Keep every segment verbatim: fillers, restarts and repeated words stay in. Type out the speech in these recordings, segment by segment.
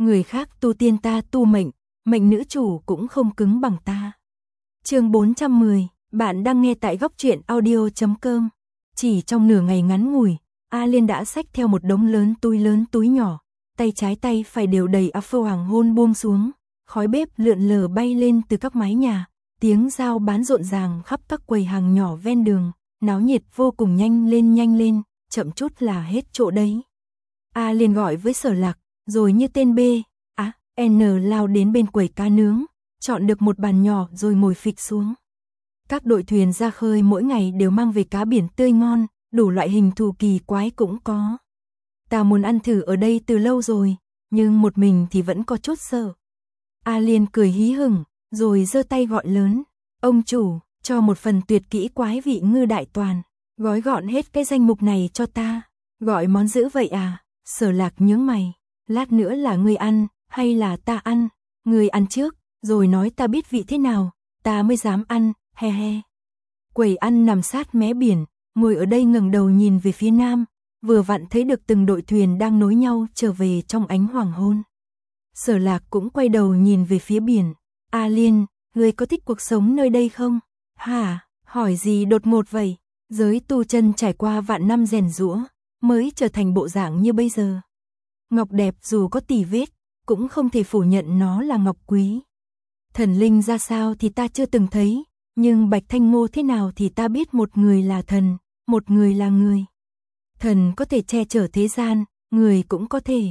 người khác tu tiên ta tu mệnh, mệnh nữ chủ cũng không cứng bằng ta. Chương bốn trăm mười, bạn đang nghe tại góc truyện audio chấm com. Chỉ trong nửa ngày ngắn ngủi, A Liên đã xách theo một đống lớn túi lớn túi nhỏ, tay trái tay phải đều đầy áp phô hoàng hôn buông xuống, khói bếp lượn lờ bay lên từ các mái nhà, tiếng giao bán rộn ràng khắp các quầy hàng nhỏ ven đường, náo nhiệt vô cùng. Nhanh lên nhanh lên, chậm chút là hết chỗ đấy. A Liên gọi với Sở Lạc, rồi như tên B, A, N lao đến bên quầy cá nướng, chọn được một bàn nhỏ rồi ngồi phịch xuống. Các đội thuyền ra khơi mỗi ngày đều mang về cá biển tươi ngon, đủ loại hình thù kỳ quái cũng có. Ta muốn ăn thử ở đây từ lâu rồi, nhưng một mình thì vẫn có chút sợ. A Liên cười hí hửng, rồi giơ tay gọi lớn, ông chủ, cho một phần tuyệt kỹ quái vị ngư đại toàn, gói gọn hết cái danh mục này cho ta. Gọi món dữ vậy à? Sở Lạc nhướng mày, lát nữa là ngươi ăn, hay là ta ăn? Ngươi ăn trước, rồi nói ta biết vị thế nào, ta mới dám ăn, he he. Quầy ăn nằm sát mé biển, ngồi ở đây ngẩng đầu nhìn về phía nam, vừa vặn thấy được từng đội thuyền đang nối nhau trở về trong ánh hoàng hôn. Sở Lạc cũng quay đầu nhìn về phía biển. A Liên, ngươi có thích cuộc sống nơi đây không? Hả, hỏi gì đột ngột vậy? Giới tu chân trải qua vạn năm rèn giũa, mới trở thành bộ dạng như bây giờ. Ngọc đẹp dù có tỉ vết, cũng không thể phủ nhận nó là ngọc quý. Thần linh ra sao thì ta chưa từng thấy, nhưng Bạch Thanh Ngô thế nào thì ta biết, một người là thần, một người là người. Thần có thể che chở thế gian, người cũng có thể.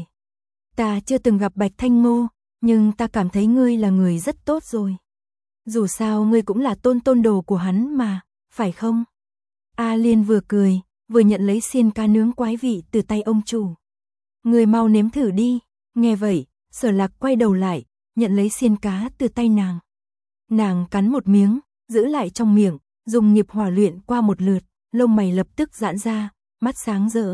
Ta chưa từng gặp Bạch Thanh Ngô, nhưng ta cảm thấy ngươi là người rất tốt rồi. Dù sao ngươi cũng là tôn tôn đồ của hắn mà, phải không? A Liên vừa cười, vừa nhận lấy xiên cá nướng quái vị từ tay ông chủ. Ngươi mau nếm thử đi. Nghe vậy, Sở Lạc quay đầu lại, nhận lấy xiên cá từ tay nàng. Nàng cắn một miếng, giữ lại trong miệng, dùng nghiệp hỏa luyện qua một lượt, lông mày lập tức giãn ra, mắt sáng rỡ.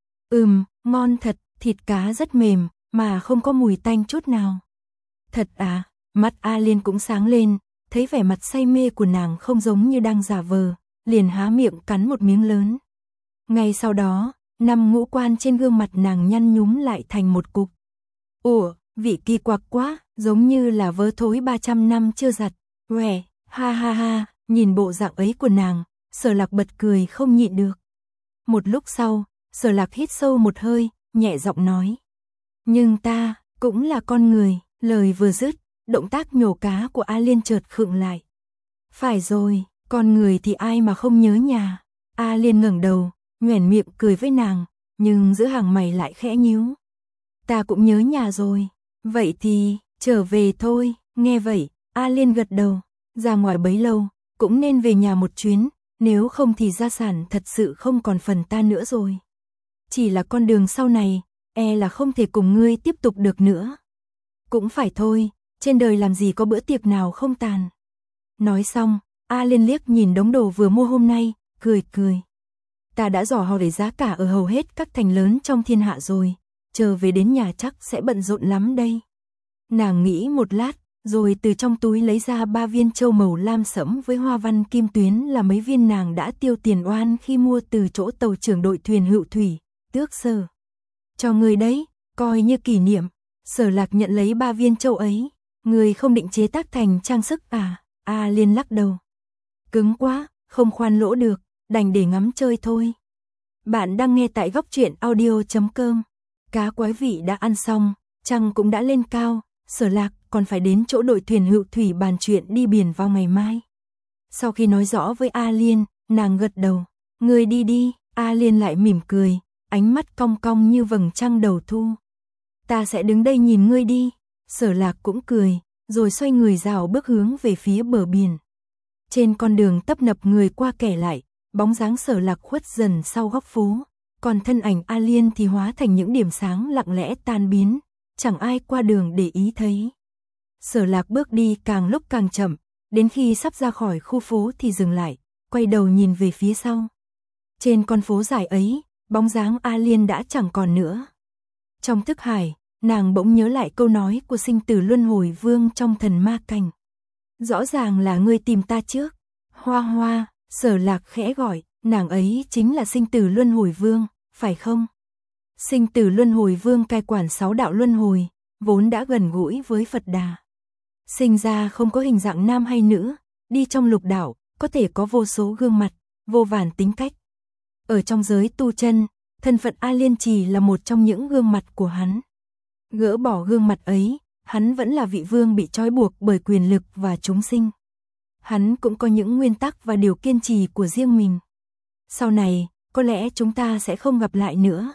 Ừm, ngon thật, thịt cá rất mềm, mà không có mùi tanh chút nào. Thật à? Mắt A Liên cũng sáng lên, thấy vẻ mặt say mê của nàng không giống như đang giả vờ, liền há miệng cắn một miếng lớn. Ngay sau đó, năm ngũ quan trên gương mặt nàng nhăn nhúm lại thành một cục. Ủa, vị kỳ quặc quá, giống như là vớ thối ba trăm năm chưa giặt. Uè, ha ha ha, nhìn bộ dạng ấy của nàng, Sở Lạc bật cười không nhịn được. Một lúc sau, Sở Lạc hít sâu một hơi, nhẹ giọng nói. Nhưng ta, cũng là con người. Lời vừa dứt, động tác nhổ cá của A Liên chợt khựng lại. Phải rồi, con người thì ai mà không nhớ nhà. A Liên ngẩng đầu, nhoẻn miệng cười với nàng, nhưng giữa hàng mày lại khẽ nhíu. Ta cũng nhớ nhà rồi. Vậy thì, trở về thôi. Nghe vậy, A Liên gật đầu. Ra ngoài bấy lâu, cũng nên về nhà một chuyến, nếu không thì gia sản thật sự không còn phần ta nữa rồi. Chỉ là con đường sau này, e là không thể cùng ngươi tiếp tục được nữa. Cũng phải thôi, trên đời làm gì có bữa tiệc nào không tàn. Nói xong, A Liên liếc nhìn đống đồ vừa mua hôm nay, cười cười. Ta đã dò hỏi giá cả ở hầu hết các thành lớn trong thiên hạ rồi, chờ về đến nhà chắc sẽ bận rộn lắm đây. Nàng nghĩ một lát, rồi từ trong túi lấy ra ba viên châu màu lam sẫm với hoa văn kim tuyến, là mấy viên nàng đã tiêu tiền oan khi mua từ chỗ tàu trưởng đội thuyền Hựu Thủy, Tước Sở. Cho người đấy, coi như kỷ niệm. Sở Lạc nhận lấy ba viên châu ấy. Người không định chế tác thành trang sức à? A Liên lắc đầu. Cứng quá, không khoan lỗ được, đành để ngắm chơi thôi. Bạn đang nghe tại góc truyện audio chấm com. Cá quái vị đã ăn xong, trăng cũng đã lên cao. Sở Lạc còn phải đến chỗ đội thuyền Hựu Thủy bàn chuyện đi biển vào ngày mai. Sau khi nói rõ với A Liên, nàng gật đầu. Người đi đi. A Liên lại mỉm cười, ánh mắt cong cong như vầng trăng đầu thu. Ta sẽ đứng đây nhìn ngươi đi. Sở Lạc cũng cười, rồi xoay người rảo bước hướng về phía bờ biển. Trên con đường tấp nập người qua kẻ lại, bóng dáng Sở Lạc khuất dần sau góc phố, còn thân ảnh A Liên thì hóa thành những điểm sáng lặng lẽ tan biến, chẳng ai qua đường để ý thấy. Sở Lạc bước đi càng lúc càng chậm, đến khi sắp ra khỏi khu phố thì dừng lại, quay đầu nhìn về phía sau. Trên con phố dài ấy, bóng dáng A Liên đã chẳng còn nữa. Trong thức hải, nàng bỗng nhớ lại câu nói của Sinh Tử Luân Hồi Vương trong Thần Ma Cảnh. Rõ ràng là ngươi tìm ta trước. Hoa Hoa, Sở Lạc khẽ gọi, nàng ấy chính là Sinh Tử Luân Hồi Vương, phải không? Sinh Tử Luân Hồi Vương cai quản sáu đạo luân hồi, vốn đã gần gũi với Phật Đà. Sinh ra không có hình dạng nam hay nữ, đi trong lục đạo, có thể có vô số gương mặt, vô vàn tính cách. Ở trong giới tu chân, thân phận A Liên Trì là một trong những gương mặt của hắn. Gỡ bỏ gương mặt ấy, hắn vẫn là vị vương bị trói buộc bởi quyền lực và chúng sinh. Hắn cũng có những nguyên tắc và điều kiên trì của riêng mình. Sau này, có lẽ chúng ta sẽ không gặp lại nữa.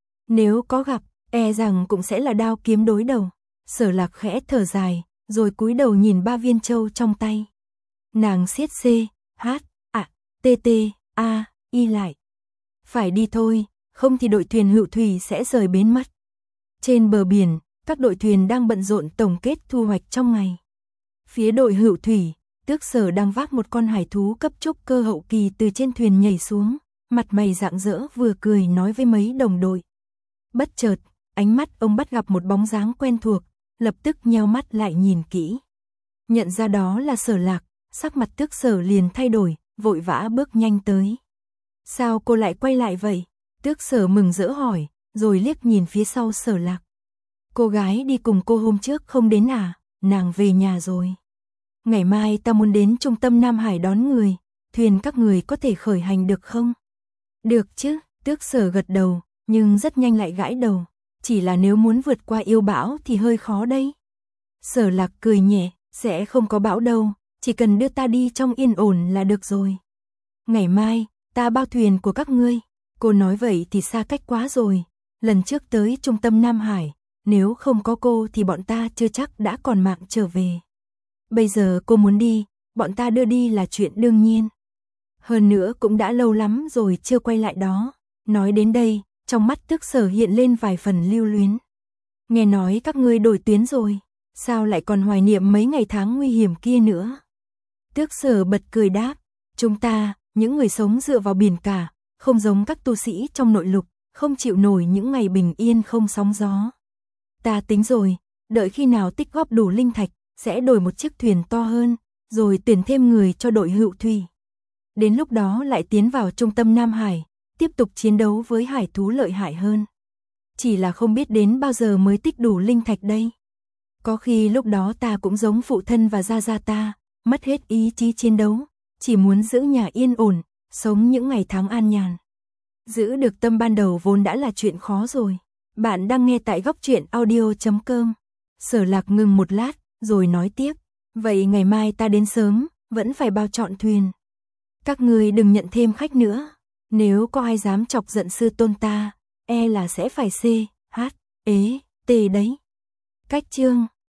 Nếu có gặp, e rằng cũng sẽ là đao kiếm đối đầu. Sở Lạc khẽ thở dài, rồi cúi đầu nhìn ba viên châu trong tay. Nàng siết C, H, A, T, T, A, Y lại. Phải đi thôi, không thì đội thuyền Hựu Thủy sẽ rời bến mất. Trên bờ biển, các đội thuyền đang bận rộn tổng kết thu hoạch trong ngày. Phía đội Hựu Thủy, Tước Sở đang vác một con hải thú cấp trúc cơ hậu kỳ từ trên thuyền nhảy xuống, mặt mày rạng rỡ vừa cười nói với mấy đồng đội. Bất chợt, ánh mắt ông bắt gặp một bóng dáng quen thuộc, lập tức nheo mắt lại nhìn kỹ. Nhận ra đó là Sở Lạc, sắc mặt Tước Sở liền thay đổi, vội vã bước nhanh tới. Sao cô lại quay lại vậy? Tước Sở mừng rỡ hỏi, rồi liếc nhìn phía sau Sở Lạc. Cô gái đi cùng cô hôm trước không đến à? Nàng về nhà rồi. Ngày mai ta muốn đến trung tâm Nam Hải đón người, thuyền các người có thể khởi hành được không? Được chứ, Tước Sở gật đầu, nhưng rất nhanh lại gãi đầu. Chỉ là nếu muốn vượt qua yêu bão thì hơi khó đấy. Sở Lạc cười nhẹ, sẽ không có bão đâu, chỉ cần đưa ta đi trong yên ổn là được rồi. Ngày mai, ta bao thuyền của các ngươi. Cô nói vậy thì xa cách quá rồi. Lần trước tới trung tâm Nam Hải, nếu không có cô thì bọn ta chưa chắc đã còn mạng trở về. Bây giờ cô muốn đi, bọn ta đưa đi là chuyện đương nhiên. Hơn nữa cũng đã lâu lắm rồi chưa quay lại đó. Nói đến đây, trong mắt Tước Sở hiện lên vài phần lưu luyến. Nghe nói các ngươi đổi tuyến rồi, sao lại còn hoài niệm mấy ngày tháng nguy hiểm kia nữa? Tước Sở bật cười đáp, chúng ta, những người sống dựa vào biển cả, không giống các tu sĩ trong nội lục, không chịu nổi những ngày bình yên không sóng gió. Ta tính rồi, đợi khi nào tích góp đủ linh thạch, sẽ đổi một chiếc thuyền to hơn, rồi tuyển thêm người cho đội Hựu Thủy. Đến lúc đó lại tiến vào trung tâm Nam Hải, tiếp tục chiến đấu với hải thú lợi hại hơn. Chỉ là không biết đến bao giờ mới tích đủ linh thạch đây. Có khi lúc đó ta cũng giống phụ thân và gia gia ta, mất hết ý chí chiến đấu, chỉ muốn giữ nhà yên ổn, sống những ngày tháng an nhàn. Giữ được tâm ban đầu vốn đã là chuyện khó rồi. Bạn đang nghe tại góc truyện audio chấm com. Sở Lạc ngừng một lát, rồi nói tiếp. Vậy ngày mai ta đến sớm, vẫn phải bao trọn thuyền. Các người đừng nhận thêm khách nữa. Nếu có ai dám chọc giận sư tôn ta, e là sẽ phải C, H, ế, T đấy. Cách chương